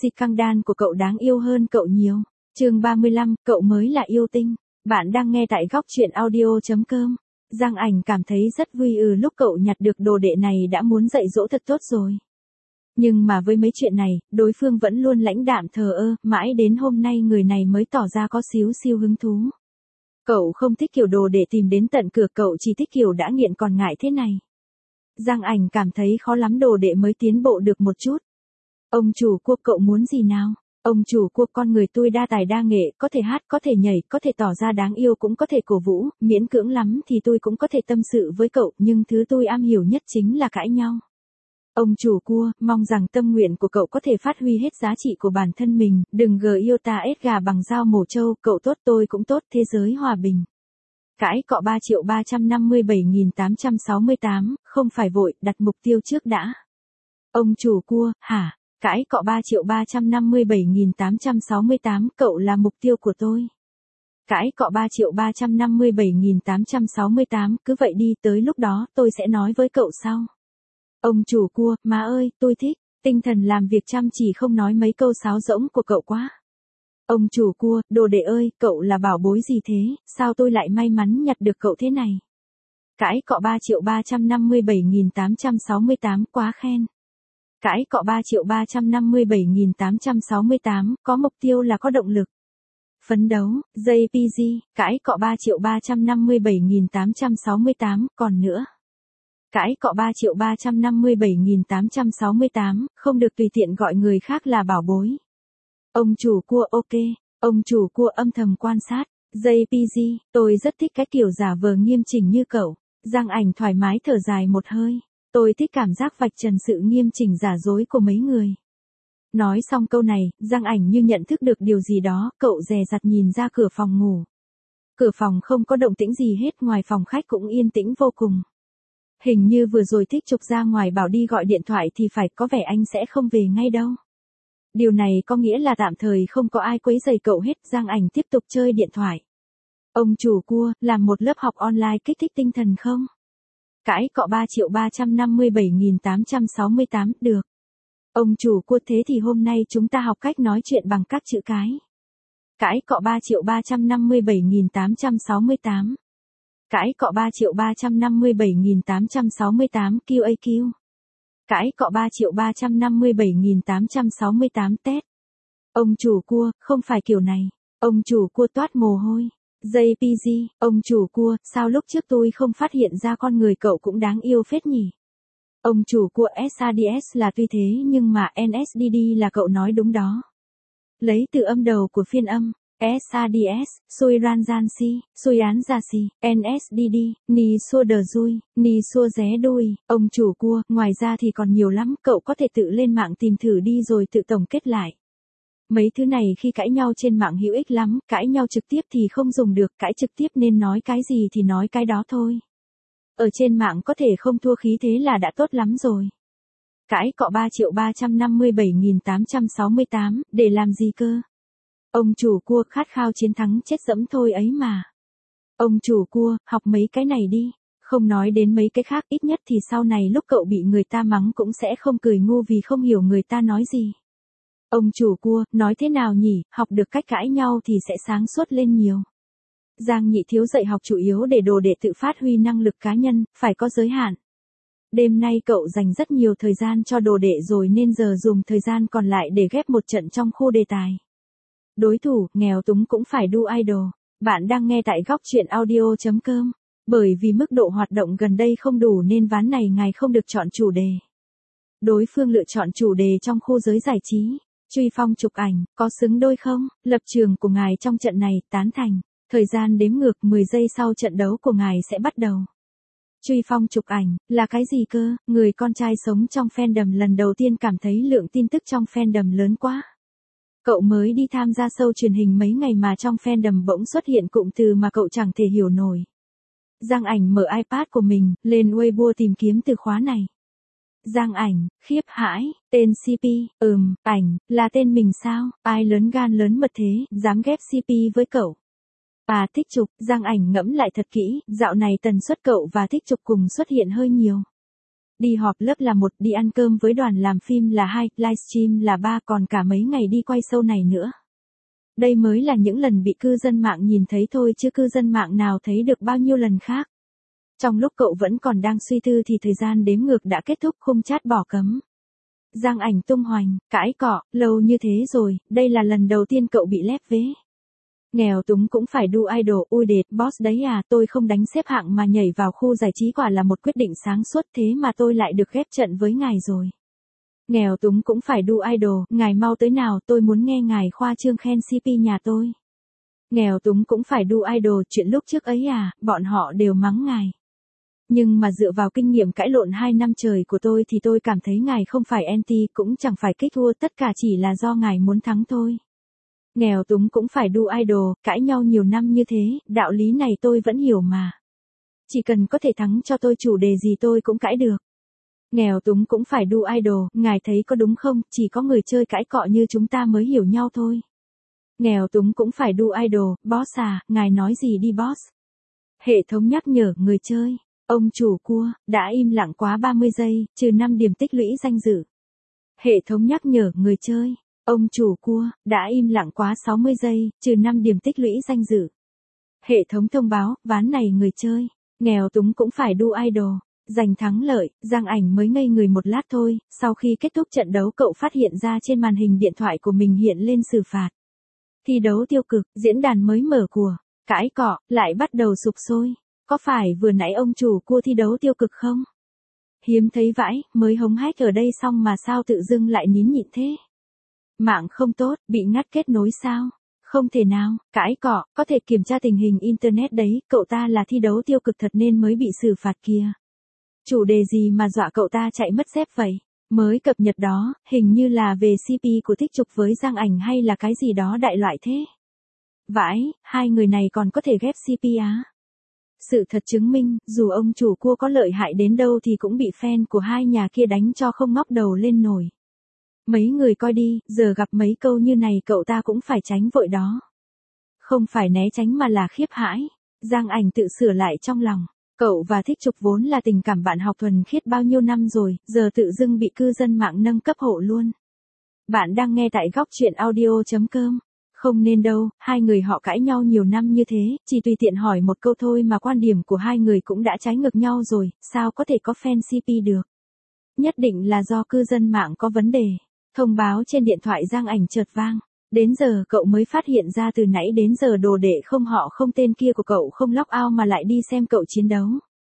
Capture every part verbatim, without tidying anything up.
Si căng đan của cậu đáng yêu hơn cậu nhiều. Chương ba mươi lăm, cậu mới là yêu tinh. Bạn đang nghe tại góc truyện audio chấm com. Giang Ảnh cảm thấy rất vui ừ lúc cậu nhặt được đồ đệ này đã muốn dạy dỗ thật tốt rồi. Nhưng mà với mấy chuyện này, đối phương vẫn luôn lãnh đạm thờ ơ, mãi đến hôm nay người này mới tỏ ra có xíu xiu hứng thú. Cậu không thích kiểu đồ đệ tìm đến tận cửa, cậu chỉ thích kiểu đã nghiện còn ngại thế này. Giang Ảnh cảm thấy khó lắm, đồ đệ mới tiến bộ được một chút. Ông chủ cua, cậu muốn gì nào? Ông chủ cua, con người tôi đa tài đa nghệ, có thể hát, có thể nhảy, có thể tỏ ra đáng yêu, cũng có thể cổ vũ, miễn cưỡng lắm thì tôi cũng có thể tâm sự với cậu, nhưng thứ tôi am hiểu nhất chính là cãi nhau. Ông chủ cua, mong rằng tâm nguyện của cậu có thể phát huy hết giá trị của bản thân mình, đừng gờ yêu ta ết gà bằng dao mổ trâu, cậu tốt tôi cũng tốt, thế giới hòa bình. Cãi cọ ba triệu ba trăm năm mươi bảy nghìn tám trăm sáu mươi tám, không phải vội, đặt mục tiêu trước đã. Ông chủ cua, hả? Cãi cọ ba triệu ba trăm năm mươi bảy nghìn tám trăm sáu mươi tám, cậu là mục tiêu của tôi. Cãi cọ ba triệu ba trăm năm mươi bảy nghìn tám trăm sáu mươi tám, cứ vậy đi, tới lúc đó tôi sẽ nói với cậu sau. Ông chủ cua, má ơi, tôi thích, tinh thần làm việc chăm chỉ, không nói mấy câu sáo rỗng của cậu quá. Ông chủ cua, đồ đệ ơi, cậu là bảo bối gì thế, sao tôi lại may mắn nhặt được cậu thế này. Cãi cọ ba triệu ba trăm năm mươi bảy nghìn tám trăm sáu mươi tám, quá khen. Cãi cọ ba triệu ba trăm năm mươi bảy nghìn tám trăm sáu mươi tám, có mục tiêu là có động lực. Phấn đấu, jay pê giê, cãi cọ ba triệu ba trăm năm mươi bảy nghìn tám trăm sáu mươi tám, còn nữa. Cãi cọ ba triệu ba trăm năm mươi bảy nghìn tám trăm sáu mươi tám, không được tùy tiện gọi người khác là bảo bối. Ông chủ cua, ok, ông chủ cua âm thầm quan sát, jay pê giê, tôi rất thích cái kiểu giả vờ nghiêm chỉnh như cậu. Giang Ảnh thoải mái thở dài một hơi, tôi thích cảm giác vạch trần sự nghiêm chỉnh giả dối của mấy người. Nói xong câu này, Giang Ảnh như nhận thức được điều gì đó, cậu dè dặt nhìn ra cửa phòng ngủ. Cửa phòng không có động tĩnh gì hết, ngoài phòng khách cũng yên tĩnh vô cùng. Hình như vừa rồi Thích Trục ra ngoài bảo đi gọi điện thoại thì phải, có vẻ anh sẽ không về ngay đâu. Điều này có nghĩa là tạm thời không có ai quấy rầy cậu hết. Giang Ảnh tiếp tục chơi điện thoại. Ông chủ cua, làm một lớp học online kích thích tinh thần không? Cãi cọ ba triệu ba trăm năm mươi bảy nghìn tám trăm sáu mươi tám, được. Ông chủ cua, thế thì hôm nay chúng ta học cách nói chuyện bằng các chữ cái. Cãi cọ ba triệu ba trăm năm mươi bảy nghìn tám trăm sáu mươi tám. Cãi cọ ba triệu ba trăm năm mươi bảy nghìn tám trăm sáu mươi tám, quy a quy. Cãi cọ ba triệu ba trăm năm mươi bảy nghìn tám trăm sáu mươi tám, test. Ông chủ cua, không phải kiểu này. Ông chủ cua toát mồ hôi. jay pê giê, ông chủ cua, sao lúc trước tôi không phát hiện ra con người cậu cũng đáng yêu phết nhỉ? Ông chủ cua, ét a đê ét là tuy thế nhưng mà en ét đê đê là cậu nói đúng đó. Lấy từ âm đầu của phiên âm. ét a đê ét, Sui Ran Gian Si, Sui Án Gia Si, en ét đê đê, Ni Xua Đờ Dui, Ni Xua Ré Đuôi, ông chủ cua, ngoài ra thì còn nhiều lắm, cậu có thể tự lên mạng tìm thử đi rồi tự tổng kết lại. Mấy thứ này khi cãi nhau trên mạng hữu ích lắm, cãi nhau trực tiếp thì không dùng được, cãi trực tiếp nên nói cái gì thì nói cái đó thôi. Ở trên mạng có thể không thua khí thế là đã tốt lắm rồi. Cãi cọ ba triệu ba trăm năm mươi bảy nghìn tám trăm sáu mươi tám, để làm gì cơ? Ông chủ cua, khát khao chiến thắng chết dẫm thôi ấy mà. Ông chủ cua, học mấy cái này đi, không nói đến mấy cái khác, ít nhất thì sau này lúc cậu bị người ta mắng cũng sẽ không cười ngu vì không hiểu người ta nói gì. Ông chủ cua, nói thế nào nhỉ, học được cách cãi nhau thì sẽ sáng suốt lên nhiều. Giang Nhị Thiếu dạy học chủ yếu để đồ đệ tự phát huy năng lực cá nhân, phải có giới hạn. Đêm nay cậu dành rất nhiều thời gian cho đồ đệ rồi nên giờ dùng thời gian còn lại để ghép một trận trong khu đề tài. Đối thủ, nghèo túng cũng phải đu idol. Bạn đang nghe tại góc truyện audio chấm com. Bởi vì mức độ hoạt động gần đây không đủ nên ván này ngài không được chọn chủ đề. Đối phương lựa chọn chủ đề trong khu giới giải trí. Truy Phong chụp ảnh, có xứng đôi không? Lập trường của ngài trong trận này, tán thành. Thời gian đếm ngược mười giây sau trận đấu của ngài sẽ bắt đầu. Truy Phong chụp ảnh, là cái gì cơ? Người con trai sống trong fandom lần đầu tiên cảm thấy lượng tin tức trong fandom lớn quá. Cậu mới đi tham gia show truyền hình mấy ngày mà trong fandom bỗng xuất hiện cụm từ mà cậu chẳng thể hiểu nổi. Giang Ảnh mở iPad của mình, lên Weibo tìm kiếm từ khóa này. Giang Ảnh, khiếp hãi, tên xê pê, ừm, ảnh, là tên mình sao, ai lớn gan lớn mật thế, dám ghép xê pê với cậu. À Thích Trục, Giang Ảnh ngẫm lại thật kỹ, dạo này tần suất cậu và Thích Trục cùng xuất hiện hơi nhiều. Đi họp lớp là một, đi ăn cơm với đoàn làm phim là hai, livestream là ba, còn cả mấy ngày đi quay show này nữa. Đây mới là những lần bị cư dân mạng nhìn thấy thôi chứ cư dân mạng nào thấy được bao nhiêu lần khác. Trong lúc cậu vẫn còn đang suy tư thì thời gian đếm ngược đã kết thúc, khung chat bỏ cấm. Giang Ảnh tung hoành, cãi cọ, lâu như thế rồi, đây là lần đầu tiên cậu bị lép vế. Nghèo túng cũng phải đu idol, ui đệt, boss đấy à, tôi không đánh xếp hạng mà nhảy vào khu giải trí quả là một quyết định sáng suốt, thế mà tôi lại được ghép trận với ngài rồi. Nghèo túng cũng phải đu idol, ngài mau tới nào, tôi muốn nghe ngài khoa trương khen xê pê nhà tôi. Nghèo túng cũng phải đu idol, chuyện lúc trước ấy à, bọn họ đều mắng ngài. Nhưng mà dựa vào kinh nghiệm cãi lộn hai năm trời của tôi thì tôi cảm thấy ngài không phải anti, cũng chẳng phải kích thua, tất cả chỉ là do ngài muốn thắng thôi. Nghèo túng cũng phải đu idol, cãi nhau nhiều năm như thế, đạo lý này tôi vẫn hiểu mà. Chỉ cần có thể thắng cho tôi chủ đề gì tôi cũng cãi được. Nghèo túng cũng phải đu idol, ngài thấy có đúng không, chỉ có người chơi cãi cọ như chúng ta mới hiểu nhau thôi. Nghèo túng cũng phải đu idol, boss à, ngài nói gì đi boss. Hệ thống nhắc nhở người chơi, ông chủ cua, đã im lặng quá ba mươi giây, trừ năm điểm tích lũy danh dự. Hệ thống nhắc nhở người chơi, ông chủ cua, đã im lặng quá sáu mươi giây, trừ năm điểm tích lũy danh dự. Hệ thống thông báo, ván này người chơi, nghèo túng cũng phải đu idol. Giành thắng lợi, Giang Ảnh mới ngây người một lát thôi, sau khi kết thúc trận đấu cậu phát hiện ra trên màn hình điện thoại của mình hiện lên xử phạt. Thi đấu tiêu cực, diễn đàn mới mở của, cãi cọ, lại bắt đầu sục sôi. Có phải vừa nãy ông chủ cua thi đấu tiêu cực không? Hiếm thấy vãi, mới hống hách ở đây xong mà sao tự dưng lại nín nhịn thế? Mạng không tốt, bị ngắt kết nối sao? Không thể nào, cãi cọ, có thể kiểm tra tình hình internet đấy, cậu ta là thi đấu tiêu cực thật nên mới bị xử phạt kìa. Chủ đề gì mà dọa cậu ta chạy mất dép vậy? Mới cập nhật đó, hình như là về xê pê của Thích Trục với Giang Ảnh hay là cái gì đó đại loại thế. Vãi, hai người này còn có thể ghép xê pê á. Sự thật chứng minh, dù ông chủ cua có lợi hại đến đâu thì cũng bị fan của hai nhà kia đánh cho không ngóc đầu lên nổi. Mấy người coi đi, giờ gặp mấy câu như này cậu ta cũng phải tránh vội đó. Không phải né tránh mà là khiếp hãi. Giang Ảnh tự sửa lại trong lòng. Cậu và Thích Trục vốn là tình cảm bạn học thuần khiết bao nhiêu năm rồi, giờ tự dưng bị cư dân mạng nâng cấp hộ luôn. Bạn đang nghe tại góc truyện audio chấm com. Không nên đâu, hai người họ cãi nhau nhiều năm như thế, chỉ tùy tiện hỏi một câu thôi mà quan điểm của hai người cũng đã trái ngược nhau rồi, sao có thể có fan xê pê được. Nhất định là do cư dân mạng có vấn đề. Thông báo trên điện thoại Giang Ảnh chợt vang. Đến giờ cậu mới phát hiện ra từ nãy đến giờ đồ đệ không họ không tên kia của cậu không log out mà lại đi xem cậu chiến đấu.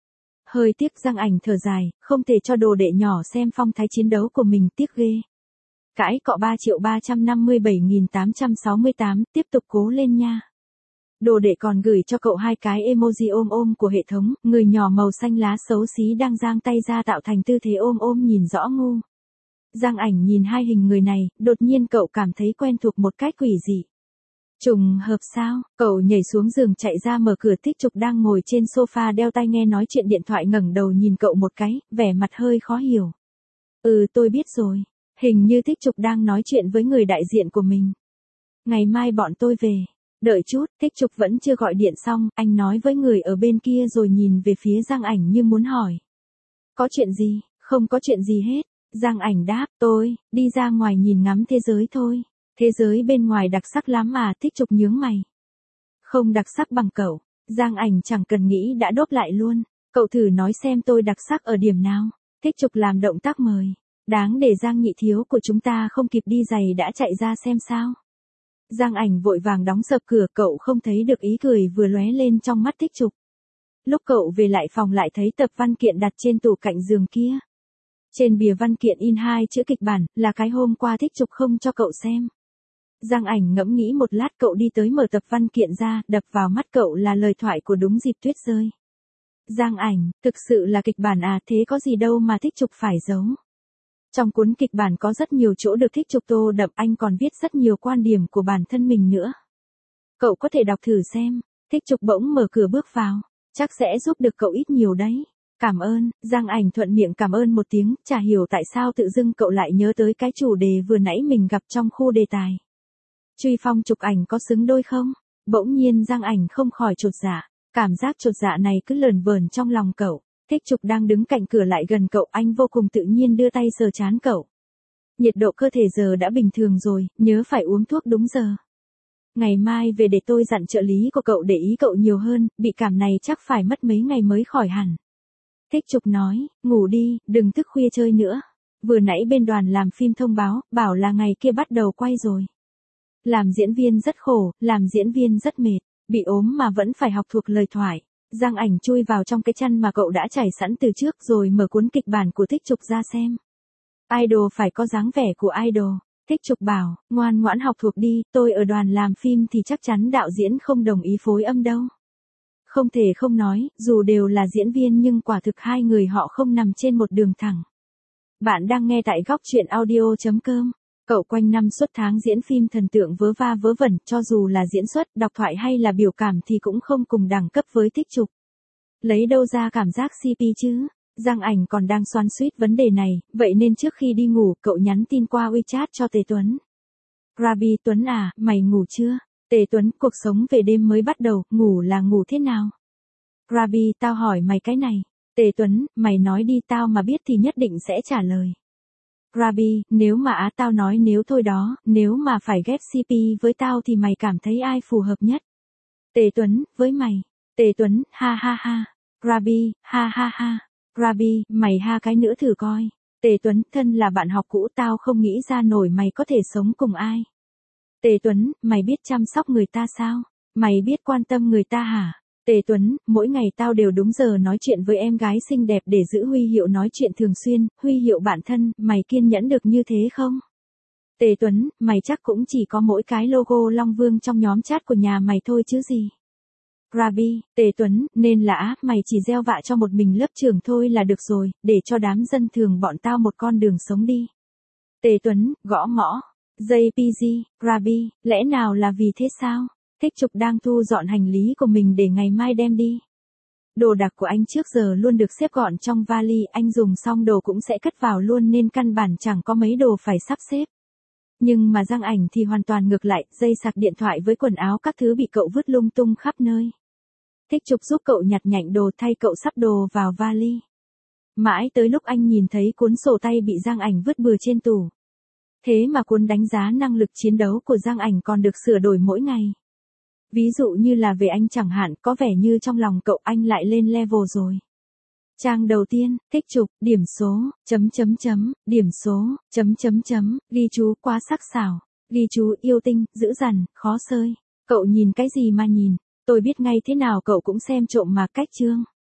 Hơi tiếc, Giang Ảnh thở dài, không thể cho đồ đệ nhỏ xem phong thái chiến đấu của mình, tiếc ghê. Cãi cọ ba triệu ba trăm năm mươi bảy nghìn tám trăm sáu mươi tám, tiếp tục cố lên nha. Đồ đệ còn gửi cho cậu hai cái emoji ôm ôm của hệ thống, người nhỏ màu xanh lá xấu xí đang giang tay ra tạo thành tư thế ôm ôm nhìn rõ ngu. Giang Ảnh nhìn hai hình người này, đột nhiên cậu cảm thấy quen thuộc một cách quỷ dị. Trùng hợp sao? Cậu nhảy xuống giường chạy ra mở cửa. Thích Trục đang ngồi trên sofa đeo tai nghe nói chuyện điện thoại ngẩng đầu nhìn cậu một cái, vẻ mặt hơi khó hiểu. Ừ tôi biết rồi. Hình như Thích Trục đang nói chuyện với người đại diện của mình. Ngày mai bọn tôi về. Đợi chút, Thích Trục vẫn chưa gọi điện xong, anh nói với người ở bên kia rồi nhìn về phía Giang Ảnh như muốn hỏi. Có chuyện gì? Không có chuyện gì hết. Giang Ảnh đáp, tôi, đi ra ngoài nhìn ngắm thế giới thôi. Thế giới bên ngoài đặc sắc lắm mà. Thích Trục nhướng mày. Không đặc sắc bằng cậu. Giang Ảnh chẳng cần nghĩ đã đốt lại luôn. Cậu thử nói xem tôi đặc sắc ở điểm nào. Thích Trục làm động tác mời. Đáng để Giang nhị thiếu của chúng ta không kịp đi giày đã chạy ra xem sao. Giang Ảnh vội vàng đóng sập cửa, cậu không thấy được ý cười vừa lóe lên trong mắt Thích Trục. Lúc cậu về lại phòng lại thấy tập văn kiện đặt trên tủ cạnh giường kia. Trên bìa văn kiện in hai chữ kịch bản, là cái hôm qua Thích Trục không cho cậu xem. Giang Ảnh ngẫm nghĩ một lát, cậu đi tới mở tập văn kiện ra, đập vào mắt cậu là lời thoại của Đúng Dịp Tuyết Rơi. Giang Ảnh, thực sự là kịch bản à, thế có gì đâu mà Thích Trục phải giấu. Trong cuốn kịch bản có rất nhiều chỗ được Thích Trục tô đậm, anh còn viết rất nhiều quan điểm của bản thân mình nữa. Cậu có thể đọc thử xem. Thích Trục bỗng mở cửa bước vào. Chắc sẽ giúp được cậu ít nhiều đấy. Cảm ơn. Giang Ảnh thuận miệng cảm ơn một tiếng, chả hiểu tại sao tự dưng cậu lại nhớ tới cái chủ đề vừa nãy mình gặp trong khu đề tài. Truy phong chụp ảnh có xứng đôi không? Bỗng nhiên Giang Ảnh không khỏi chột dạ. Cảm giác chột dạ này cứ lờn vờn trong lòng cậu. Thích Trục đang đứng cạnh cửa lại gần cậu, anh vô cùng tự nhiên đưa tay sờ trán cậu. Nhiệt độ cơ thể giờ đã bình thường rồi, nhớ phải uống thuốc đúng giờ. Ngày mai về để tôi dặn trợ lý của cậu để ý cậu nhiều hơn, bị cảm này chắc phải mất mấy ngày mới khỏi hẳn. Thích Trục nói, ngủ đi, đừng thức khuya chơi nữa. Vừa nãy bên đoàn làm phim thông báo, bảo là ngày kia bắt đầu quay rồi. Làm diễn viên rất khổ, làm diễn viên rất mệt, bị ốm mà vẫn phải học thuộc lời thoại. Giang Ảnh chui vào trong cái chăn mà cậu đã trải sẵn từ trước rồi mở cuốn kịch bản của Thích Trục ra xem. Idol phải có dáng vẻ của idol. Thích Trục bảo, ngoan ngoãn học thuộc đi, tôi ở đoàn làm phim thì chắc chắn đạo diễn không đồng ý phối âm đâu. Không thể không nói, dù đều là diễn viên nhưng quả thực hai người họ không nằm trên một đường thẳng. Bạn đang nghe tại góc truyện audio chấm com. Cậu quanh năm suốt tháng diễn phim thần tượng vớ va vớ vẩn, cho dù là diễn xuất, đọc thoại hay là biểu cảm thì cũng không cùng đẳng cấp với Thích Trục. Lấy đâu ra cảm giác xê pê chứ? Giang Ảnh còn đang xoắn xuýt vấn đề này, vậy nên trước khi đi ngủ, cậu nhắn tin qua WeChat cho Tề Tuấn. Rabi Tuấn à, mày ngủ chưa? Tề Tuấn, cuộc sống về đêm mới bắt đầu, ngủ là ngủ thế nào? Rabi, tao hỏi mày cái này. Tề Tuấn, mày nói đi, tao mà biết thì nhất định sẽ trả lời. Rabi, nếu mà á tao nói nếu thôi đó, nếu mà phải ghép xê pê với tao thì mày cảm thấy ai phù hợp nhất? Tề Tuấn, với mày. Tề Tuấn, ha ha ha. Rabi, ha ha ha. Rabi, mày ha cái nữa thử coi. Tề Tuấn, thân là bạn học cũ tao không nghĩ ra nổi mày có thể sống cùng ai. Tề Tuấn, mày biết chăm sóc người ta sao? Mày biết quan tâm người ta hả? Tề Tuấn, mỗi ngày tao đều đúng giờ nói chuyện với em gái xinh đẹp để giữ huy hiệu nói chuyện thường xuyên, huy hiệu bạn thân, mày kiên nhẫn được như thế không? Tề Tuấn, mày chắc cũng chỉ có mỗi cái logo Long Vương trong nhóm chat của nhà mày thôi chứ gì? Rabi, Tề Tuấn, nên là mày chỉ gieo vạ cho một mình lớp trưởng thôi là được rồi, để cho đám dân thường bọn tao một con đường sống đi. Tề Tuấn, gõ mõ. jê pê giê, Rabi, lẽ nào là vì thế sao? Thích Trục đang thu dọn hành lý của mình để ngày mai đem đi. Đồ đạc của anh trước giờ luôn được xếp gọn trong vali, anh dùng xong đồ cũng sẽ cất vào luôn nên căn bản chẳng có mấy đồ phải sắp xếp. Nhưng mà Giang Ảnh thì hoàn toàn ngược lại, dây sạc điện thoại với quần áo các thứ bị cậu vứt lung tung khắp nơi. Thích Trục giúp cậu nhặt nhạnh đồ, thay cậu sắp đồ vào vali. Mãi tới lúc anh nhìn thấy cuốn sổ tay bị Giang Ảnh vứt bừa trên tủ. Thế mà cuốn đánh giá năng lực chiến đấu của Giang Ảnh còn được sửa đổi mỗi ngày. Ví dụ như là về anh chẳng hạn, có vẻ như trong lòng cậu anh lại lên level rồi. Trang đầu tiên, Thích Trục, điểm số, chấm chấm chấm, điểm số, chấm chấm chấm, ghi chú quá sắc sảo, ghi chú yêu tinh, dữ dằn, khó sơi. Cậu nhìn cái gì mà nhìn, tôi biết ngay thế nào cậu cũng xem trộm mà cách chương.